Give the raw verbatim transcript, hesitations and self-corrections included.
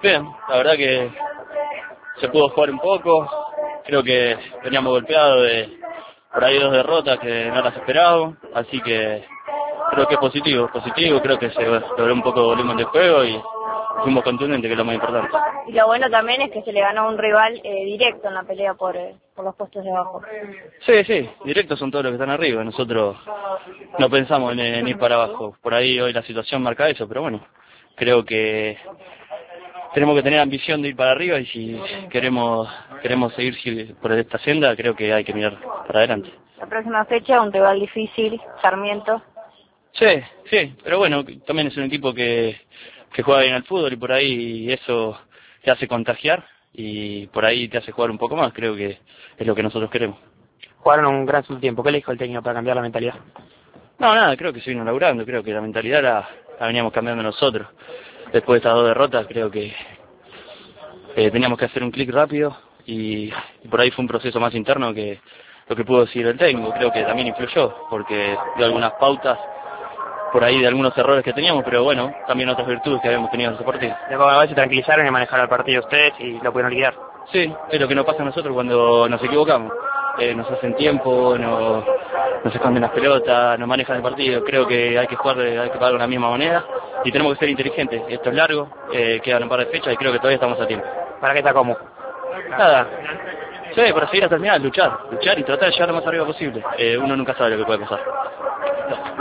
Bien, la verdad que se pudo jugar un poco, creo que veníamos golpeados de por ahí dos derrotas que no las esperábamos, así que creo que es positivo, positivo, creo que se logró un poco de volumen de juego y fuimos contundentes, que es lo más importante. Y lo bueno también es que se le ganó a un rival eh, directo en la pelea por, eh, por los puestos de abajo. Sí, sí, directos son todos los que están arriba, nosotros no pensamos en, en ir para abajo, por ahí hoy la situación marca eso, pero bueno, creo que tenemos que tener ambición de ir para arriba y si queremos queremos seguir por esta senda, creo que hay que mirar para adelante. La próxima fecha, un rival difícil, Sarmiento. Sí, sí, pero bueno, también es un equipo que, que juega bien al fútbol y por ahí eso te hace contagiar y por ahí te hace jugar un poco más, creo que es lo que nosotros queremos. Jugaron un gran subtiempo, ¿qué le dijo el técnico para cambiar la mentalidad? No, nada, creo que se vino laburando, creo que la mentalidad la, la veníamos cambiando nosotros. Después de estas dos derrotas creo que eh, teníamos que hacer un clic rápido y, y por ahí fue un proceso más interno que lo que pudo decir el técnico, creo que también influyó, porque dio algunas pautas por ahí de algunos errores que teníamos, pero bueno, también otras virtudes que habíamos tenido en ese partido. De alguna vez se tranquilizaron y manejaron el partido ustedes y lo pudieron liquidar. Sí, es lo que nos pasa a nosotros cuando nos equivocamos. Eh, nos hacen tiempo, nos, nos esconden las pelotas, nos manejan el partido. Creo que hay que jugar, de, hay que jugar de la misma manera y tenemos que ser inteligentes. Esto es largo, eh, quedan un par de fechas y creo que todavía estamos a tiempo. ¿Para qué está como? Nada, sí, para seguir hasta el final, luchar, luchar y tratar de llegar lo más arriba posible. Eh, uno nunca sabe lo que puede pasar.